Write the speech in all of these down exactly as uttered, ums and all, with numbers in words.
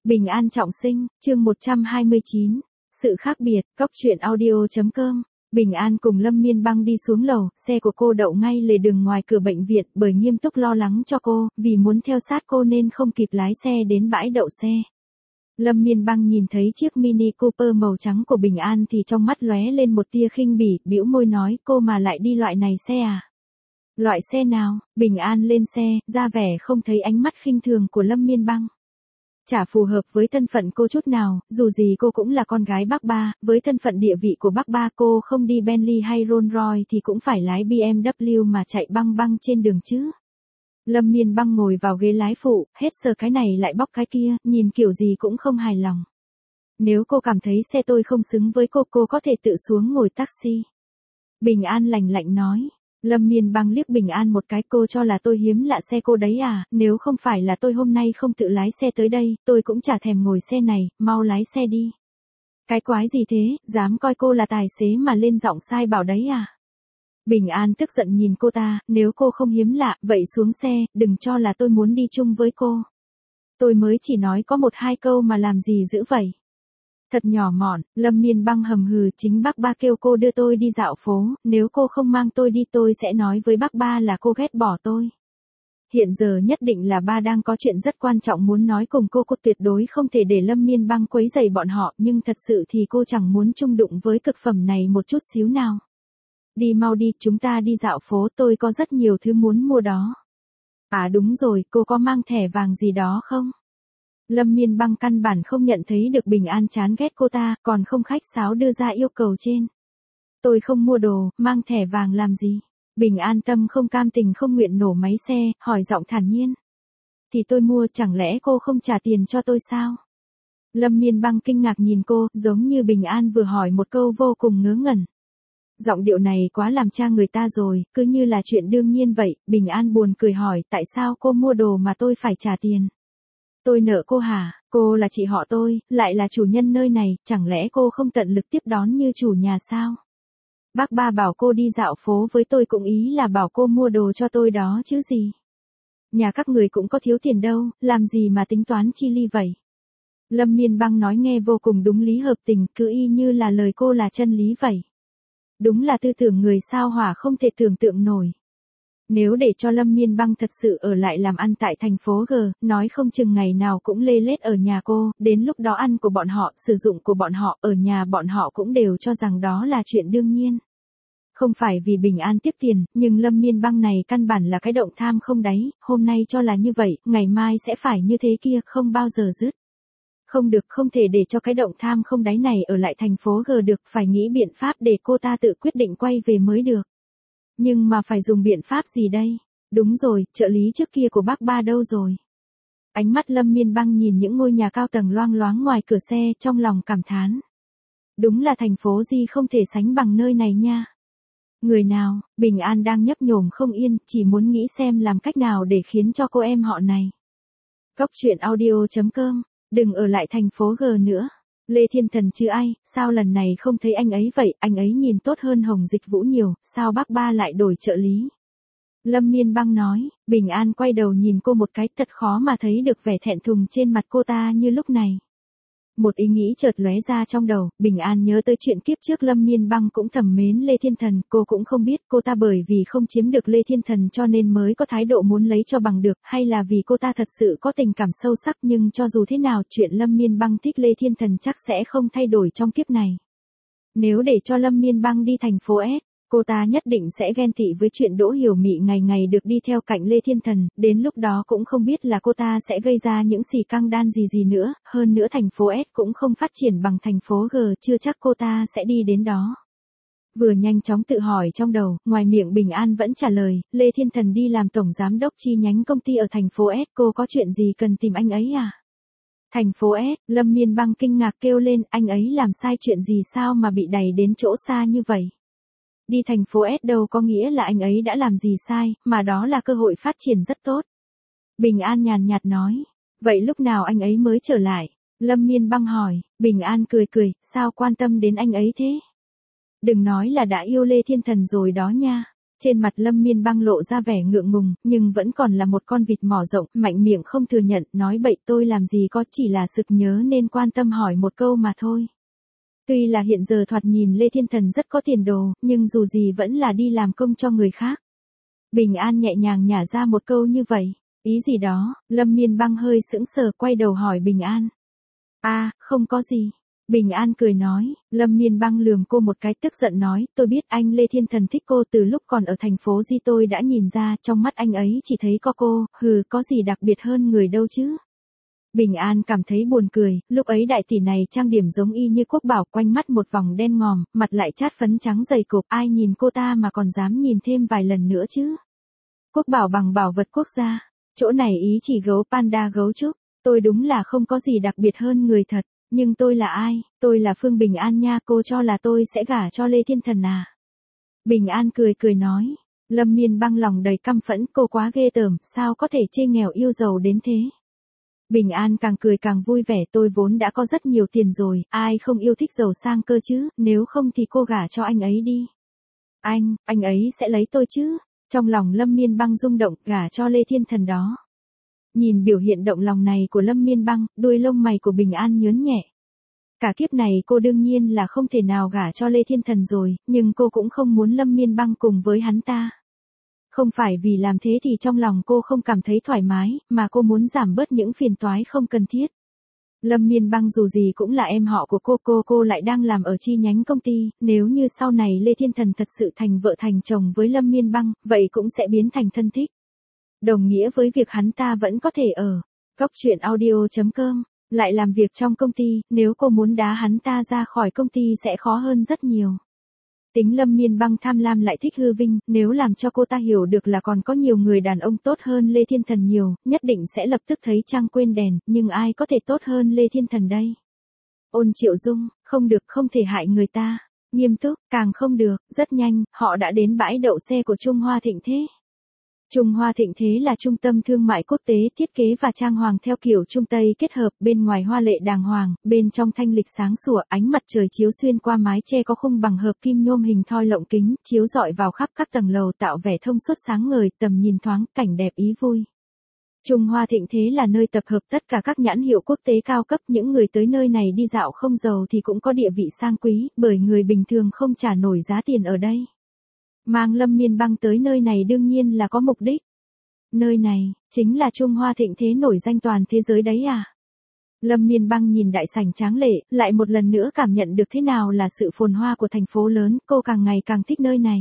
Bình an trọng sinh, chương một trăm hai mươi chín. Sự khác biệt, cốc truyện audio.com. Bình an cùng Lâm Miên Băng đi xuống lầu, xe của cô đậu ngay lề đường ngoài cửa bệnh viện bởi nghiêm túc lo lắng cho cô, vì muốn theo sát cô nên không kịp lái xe đến bãi đậu xe. Lâm Miên Băng nhìn thấy chiếc Mini Cooper màu trắng của Bình An thì trong mắt lóe lên một tia khinh bỉ, bĩu môi nói, cô mà lại đi loại này xe à? Loại xe nào? Bình An lên xe, ra vẻ không thấy ánh mắt khinh thường của Lâm Miên Băng. Chả phù hợp với thân phận cô chút nào, dù gì cô cũng là con gái bác ba, với thân phận địa vị của bác ba cô không đi Bentley hay Rolls Royce thì cũng phải lái bê em vê mà chạy băng băng trên đường chứ. Lâm Miên Băng ngồi vào ghế lái phụ, hết sờ cái này lại bóc cái kia, nhìn kiểu gì cũng không hài lòng. Nếu cô cảm thấy xe tôi không xứng với cô, cô có thể tự xuống ngồi taxi. Bình An lạnh lạnh nói. Lâm Miên Băng liếc Bình An một cái, cô cho là tôi hiếm lạ xe cô đấy à, nếu không phải là tôi hôm nay không tự lái xe tới đây, tôi cũng chả thèm ngồi xe này, mau lái xe đi. Cái quái gì thế, dám coi cô là tài xế mà lên giọng sai bảo đấy à? Bình An tức giận nhìn cô ta, nếu cô không hiếm lạ, vậy xuống xe, đừng cho là tôi muốn đi chung với cô. Tôi mới chỉ nói có một hai câu mà làm gì dữ vậy. Thật nhỏ mọn, Lâm Miên Băng hầm hừ, chính bác ba kêu cô đưa tôi đi dạo phố, nếu cô không mang tôi đi tôi sẽ nói với bác ba là cô ghét bỏ tôi. Hiện giờ nhất định là ba đang có chuyện rất quan trọng muốn nói cùng cô, cô tuyệt đối không thể để Lâm Miên Băng quấy rầy bọn họ, nhưng thật sự thì cô chẳng muốn chung đụng với cực phẩm này một chút xíu nào. Đi mau đi, chúng ta đi dạo phố, tôi có rất nhiều thứ muốn mua đó. À đúng rồi, cô có mang thẻ vàng gì đó không? Lâm Miên Băng căn bản không nhận thấy được Bình An chán ghét cô ta, còn không khách sáo đưa ra yêu cầu trên. Tôi không mua đồ, mang thẻ vàng làm gì? Bình An tâm không cam tình không nguyện nổ máy xe, hỏi giọng thản nhiên. Thì tôi mua, chẳng lẽ cô không trả tiền cho tôi sao? Lâm Miên Băng kinh ngạc nhìn cô, giống như Bình An vừa hỏi một câu vô cùng ngớ ngẩn. Giọng điệu này quá làm cha người ta rồi, cứ như là chuyện đương nhiên vậy. Bình An buồn cười hỏi, tại sao cô mua đồ mà tôi phải trả tiền? Tôi nợ cô hả? Cô là chị họ tôi, lại là chủ nhân nơi này, chẳng lẽ cô không tận lực tiếp đón như chủ nhà sao? Bác ba bảo cô đi dạo phố với tôi cũng ý là bảo cô mua đồ cho tôi đó chứ gì. Nhà các người cũng có thiếu tiền đâu, làm gì mà tính toán chi ly vậy? Lâm Miên Băng nói nghe vô cùng đúng lý hợp tình, cứ y như là lời cô là chân lý vậy. Đúng là tư tưởng người sao hỏa không thể tưởng tượng nổi. Nếu để cho Lâm Miên Băng thật sự ở lại làm ăn tại thành phố G, nói không chừng ngày nào cũng lê lết ở nhà cô, đến lúc đó ăn của bọn họ, sử dụng của bọn họ, ở nhà bọn họ cũng đều cho rằng đó là chuyện đương nhiên. Không phải vì Bình An tiếc tiền, nhưng Lâm Miên Băng này căn bản là cái động tham không đáy, hôm nay cho là như vậy, ngày mai sẽ phải như thế kia, không bao giờ dứt. Không được, không thể để cho cái động tham không đáy này ở lại thành phố G được, phải nghĩ biện pháp để cô ta tự quyết định quay về mới được. Nhưng mà phải dùng biện pháp gì đây? Đúng rồi, trợ lý trước kia của bác ba đâu rồi? Ánh mắt Lâm Miên Băng nhìn những ngôi nhà cao tầng loang loáng ngoài cửa xe, trong lòng cảm thán. Đúng là thành phố gì không thể sánh bằng nơi này nha. Người nào? Bình An đang nhấp nhổm không yên, chỉ muốn nghĩ xem làm cách nào để khiến cho cô em họ này. Cốc truyện audio.com. Đừng ở lại thành phố G nữa. Lê Thiên Thần chứ ai, sao lần này không thấy anh ấy vậy, anh ấy nhìn tốt hơn Hồng Dịch Vũ nhiều, sao bác ba lại đổi trợ lý? Lâm Miên Băng nói. Bình An quay đầu nhìn cô một cái, thật khó mà thấy được vẻ thẹn thùng trên mặt cô ta như lúc này. Một ý nghĩ chợt lóe ra trong đầu, Bình An nhớ tới chuyện kiếp trước Lâm Miên Băng cũng thầm mến Lê Thiên Thần, cô cũng không biết cô ta bởi vì không chiếm được Lê Thiên Thần cho nên mới có thái độ muốn lấy cho bằng được, hay là vì cô ta thật sự có tình cảm sâu sắc, nhưng cho dù thế nào chuyện Lâm Miên Băng thích Lê Thiên Thần chắc sẽ không thay đổi trong kiếp này. Nếu để cho Lâm Miên Băng đi thành phố S, cô ta nhất định sẽ ghen tị với chuyện Đỗ Hiểu Mị ngày ngày được đi theo cạnh Lê Thiên Thần, đến lúc đó cũng không biết là cô ta sẽ gây ra những xì căng đan gì gì nữa, hơn nữa thành phố S cũng không phát triển bằng thành phố G, chưa chắc cô ta sẽ đi đến đó. Vừa nhanh chóng tự hỏi trong đầu, ngoài miệng Bình An vẫn trả lời, Lê Thiên Thần đi làm tổng giám đốc chi nhánh công ty ở thành phố S, cô có chuyện gì cần tìm anh ấy à? Thành phố S, Lâm Miên Băng kinh ngạc kêu lên, anh ấy làm sai chuyện gì sao mà bị đẩy đến chỗ xa như vậy? Đi thành phố S đâu có nghĩa là anh ấy đã làm gì sai, mà đó là cơ hội phát triển rất tốt. Bình An nhàn nhạt nói. Vậy lúc nào anh ấy mới trở lại? Lâm Miên Băng hỏi. Bình An cười cười, sao quan tâm đến anh ấy thế? Đừng nói là đã yêu Lê Thiên Thần rồi đó nha. Trên mặt Lâm Miên Băng lộ ra vẻ ngượng ngùng, nhưng vẫn còn là một con vịt mỏ rộng, mạnh miệng không thừa nhận, nói bậy tôi làm gì có, chỉ là sực nhớ nên quan tâm hỏi một câu mà thôi. Tuy là hiện giờ thoạt nhìn Lê Thiên Thần rất có tiền đồ, nhưng dù gì vẫn là đi làm công cho người khác. Bình An nhẹ nhàng nhả ra một câu như vậy. Ý gì đó? Lâm Miên Băng hơi sững sờ quay đầu hỏi Bình An. À, không có gì. Bình An cười nói, Lâm Miên Băng lườm cô một cái tức giận nói, tôi biết anh Lê Thiên Thần thích cô từ lúc còn ở thành phố Di tôi đã nhìn ra, trong mắt anh ấy chỉ thấy có cô, hừ, có gì đặc biệt hơn người đâu chứ. Bình An cảm thấy buồn cười, lúc ấy đại tỷ này trang điểm giống y như Quốc Bảo, quanh mắt một vòng đen ngòm, mặt lại chát phấn trắng dày cộp, ai nhìn cô ta mà còn dám nhìn thêm vài lần nữa chứ. Quốc Bảo bằng bảo vật quốc gia, chỗ này ý chỉ gấu panda gấu trúc, tôi đúng là không có gì đặc biệt hơn người thật. Nhưng tôi là ai? Tôi là Phương Bình An nha, cô cho là tôi sẽ gả cho Lê Thiên Thần à? Bình An cười cười nói. Lâm Miên Băng lòng đầy căm phẫn, cô quá ghê tởm, sao có thể chê nghèo yêu giàu đến thế? Bình An càng cười càng vui vẻ, tôi vốn đã có rất nhiều tiền rồi, ai không yêu thích giàu sang cơ chứ, nếu không thì cô gả cho anh ấy đi. Anh, anh ấy sẽ lấy tôi chứ? Trong lòng Lâm Miên Băng rung động, gả cho Lê Thiên Thần đó. Nhìn biểu hiện động lòng này của Lâm Miên Băng, đuôi lông mày của Bình An nhớn nhẹ. Cả kiếp này cô đương nhiên là không thể nào gả cho Lê Thiên Thần rồi, nhưng cô cũng không muốn Lâm Miên Băng cùng với hắn ta. Không phải vì làm thế thì trong lòng cô không cảm thấy thoải mái, mà cô muốn giảm bớt những phiền toái không cần thiết. Lâm Miên Băng dù gì cũng là em họ của cô, cô cô lại đang làm ở chi nhánh công ty, nếu như sau này Lê Thiên Thần thật sự thành vợ thành chồng với Lâm Miên Băng, vậy cũng sẽ biến thành thân thích. Đồng nghĩa với việc hắn ta vẫn có thể ở Cóc Truyện Audio chấm com, lại làm việc trong công ty, nếu cô muốn đá hắn ta ra khỏi công ty sẽ khó hơn rất nhiều. Tính Lâm Miên Băng tham lam lại thích hư vinh, nếu làm cho cô ta hiểu được là còn có nhiều người đàn ông tốt hơn Lê Thiên Thần nhiều, nhất định sẽ lập tức thấy trăng quên đèn, nhưng ai có thể tốt hơn Lê Thiên Thần đây? Ôn Triệu Dung, không được, không thể hại người ta. Nghiêm túc, càng không được. Rất nhanh, họ đã đến bãi đậu xe của Trung Hoa Thịnh Thế. Trung Hoa Thịnh Thế là trung tâm thương mại quốc tế, thiết kế và trang hoàng theo kiểu Trung Tây kết hợp, bên ngoài hoa lệ đàng hoàng, bên trong thanh lịch sáng sủa, ánh mặt trời chiếu xuyên qua mái che có khung bằng hợp kim nhôm hình thoi lộng kính, chiếu rọi vào khắp các tầng lầu tạo vẻ thông suốt sáng ngời, tầm nhìn thoáng, cảnh đẹp ý vui. Trung Hoa Thịnh Thế là nơi tập hợp tất cả các nhãn hiệu quốc tế cao cấp, những người tới nơi này đi dạo không giàu thì cũng có địa vị sang quý, bởi người bình thường không trả nổi giá tiền ở đây. Mang Lâm Miên Băng tới nơi này đương nhiên là có mục đích. Nơi này, chính là Trung Hoa Thịnh Thế nổi danh toàn thế giới đấy à? Lâm Miên Băng nhìn đại sảnh tráng lệ, lại một lần nữa cảm nhận được thế nào là sự phồn hoa của thành phố lớn, cô càng ngày càng thích nơi này.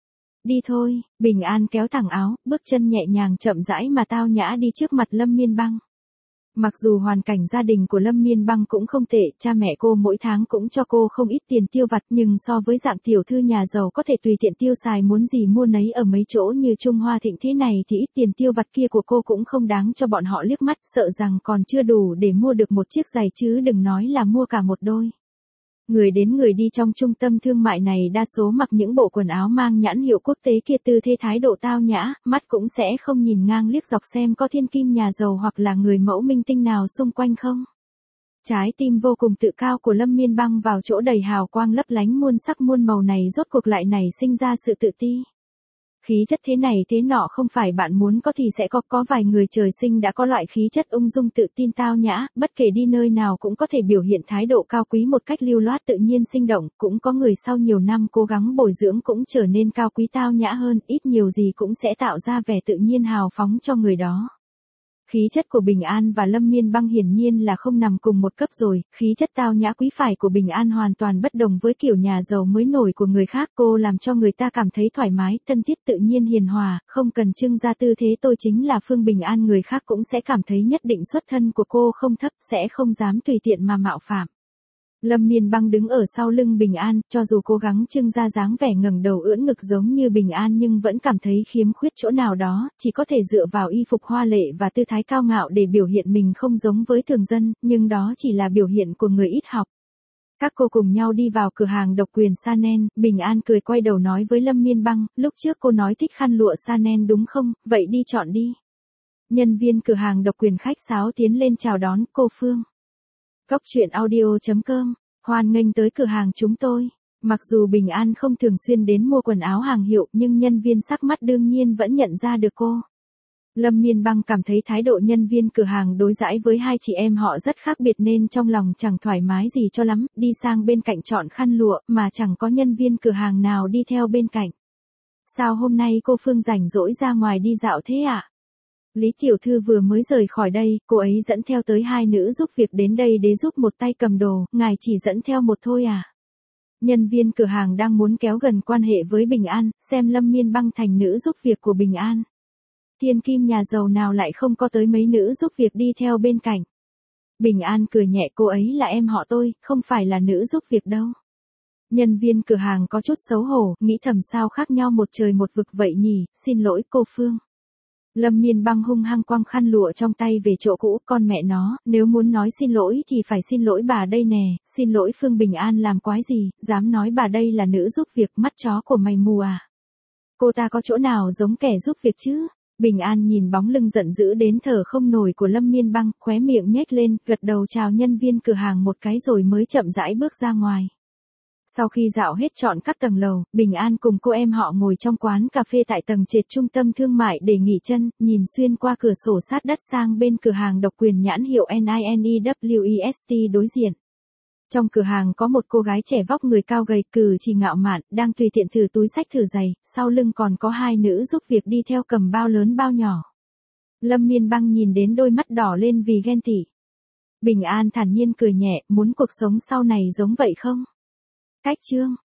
Đi thôi, Bình An kéo thẳng áo, bước chân nhẹ nhàng chậm rãi mà tao nhã đi trước mặt Lâm Miên Băng. Mặc dù hoàn cảnh gia đình của Lâm Miên Băng cũng không tệ, cha mẹ cô mỗi tháng cũng cho cô không ít tiền tiêu vặt, nhưng so với dạng tiểu thư nhà giàu có thể tùy tiện tiêu xài muốn gì mua nấy ở mấy chỗ như Trung Hoa Thịnh Thế này thì ít tiền tiêu vặt kia của cô cũng không đáng cho bọn họ liếc mắt, sợ rằng còn chưa đủ để mua được một chiếc giày chứ đừng nói là mua cả một đôi. Người đến người đi trong trung tâm thương mại này đa số mặc những bộ quần áo mang nhãn hiệu quốc tế kia, tư thế thái độ tao nhã, mắt cũng sẽ không nhìn ngang liếc dọc xem có thiên kim nhà giàu hoặc là người mẫu minh tinh nào xung quanh không. Trái tim vô cùng tự cao của Lâm Miên Băng vào chỗ đầy hào quang lấp lánh muôn sắc muôn màu này rốt cuộc lại nảy sinh ra sự tự ti. Khí chất thế này thế nọ không phải bạn muốn có thì sẽ có, có vài người trời sinh đã có loại khí chất ung dung tự tin tao nhã, bất kể đi nơi nào cũng có thể biểu hiện thái độ cao quý một cách lưu loát tự nhiên sinh động, cũng có người sau nhiều năm cố gắng bồi dưỡng cũng trở nên cao quý tao nhã hơn, ít nhiều gì cũng sẽ tạo ra vẻ tự nhiên hào phóng cho người đó. Khí chất của Bình An và Lâm Miên Băng hiển nhiên là không nằm cùng một cấp rồi, khí chất tao nhã quý phái của Bình An hoàn toàn bất đồng với kiểu nhà giàu mới nổi của người khác, cô làm cho người ta cảm thấy thoải mái, thân thiết tự nhiên hiền hòa, không cần trưng ra tư thế tôi chính là Phương Bình An, người khác cũng sẽ cảm thấy nhất định xuất thân của cô không thấp, sẽ không dám tùy tiện mà mạo phạm. Lâm Miên Băng đứng ở sau lưng Bình An, cho dù cố gắng trưng ra dáng vẻ ngẩng đầu ưỡn ngực giống như Bình An nhưng vẫn cảm thấy khiếm khuyết chỗ nào đó, chỉ có thể dựa vào y phục hoa lệ và tư thái cao ngạo để biểu hiện mình không giống với thường dân, nhưng đó chỉ là biểu hiện của người ít học. Các cô cùng nhau đi vào cửa hàng độc quyền Chanel, Bình An cười quay đầu nói với Lâm Miên Băng, lúc trước cô nói thích khăn lụa Chanel đúng không, vậy đi chọn đi. Nhân viên cửa hàng độc quyền khách sáo tiến lên chào đón, cô Phương. Cóc Truyện Audio chấm com, hoan nghênh tới cửa hàng chúng tôi. Mặc dù Bình An không thường xuyên đến mua quần áo hàng hiệu nhưng nhân viên sắc mắt đương nhiên vẫn nhận ra được cô. Lâm Miên Băng cảm thấy thái độ nhân viên cửa hàng đối đãi với hai chị em họ rất khác biệt nên trong lòng chẳng thoải mái gì cho lắm, đi sang bên cạnh chọn khăn lụa mà chẳng có nhân viên cửa hàng nào đi theo bên cạnh. Sao hôm nay cô Phương rảnh rỗi ra ngoài đi dạo thế ạ? À? Lý Tiểu Thư vừa mới rời khỏi đây, cô ấy dẫn theo tới hai nữ giúp việc đến đây để giúp một tay cầm đồ, ngài chỉ dẫn theo một thôi à? Nhân viên cửa hàng đang muốn kéo gần quan hệ với Bình An, xem Lâm Miên Băng thành nữ giúp việc của Bình An. Thiên kim nhà giàu nào lại không có tới mấy nữ giúp việc đi theo bên cạnh. Bình An cười nhẹ, cô ấy là em họ tôi, không phải là nữ giúp việc đâu. Nhân viên cửa hàng có chút xấu hổ, nghĩ thầm sao khác nhau một trời một vực vậy nhỉ, xin lỗi cô Phương. Lâm Miên Băng hung hăng quăng khăn lụa trong tay về chỗ cũ, con mẹ nó, nếu muốn nói xin lỗi thì phải xin lỗi bà đây nè, xin lỗi Phương. Bình An làm quái gì, dám nói bà đây là nữ giúp việc, mắt chó của mày mù à? Cô ta có chỗ nào giống kẻ giúp việc chứ? Bình An nhìn bóng lưng giận dữ đến thở không nổi của Lâm Miên Băng, khóe miệng nhếch lên, gật đầu chào nhân viên cửa hàng một cái rồi mới chậm rãi bước ra ngoài. Sau khi dạo hết trọn các tầng lầu, Bình An cùng cô em họ ngồi trong quán cà phê tại tầng trệt trung tâm thương mại để nghỉ chân, nhìn xuyên qua cửa sổ sát đất sang bên cửa hàng độc quyền nhãn hiệu Ninewest đối diện. Trong cửa hàng có một cô gái trẻ vóc người cao gầy, cử chỉ ngạo mạn, đang tùy tiện thử túi xách thử giày, sau lưng còn có hai nữ giúp việc đi theo cầm bao lớn bao nhỏ. Lâm Miên Băng nhìn đến đôi mắt đỏ lên vì ghen tị. Bình An thản nhiên cười nhẹ, muốn cuộc sống sau này giống vậy không? Cách chương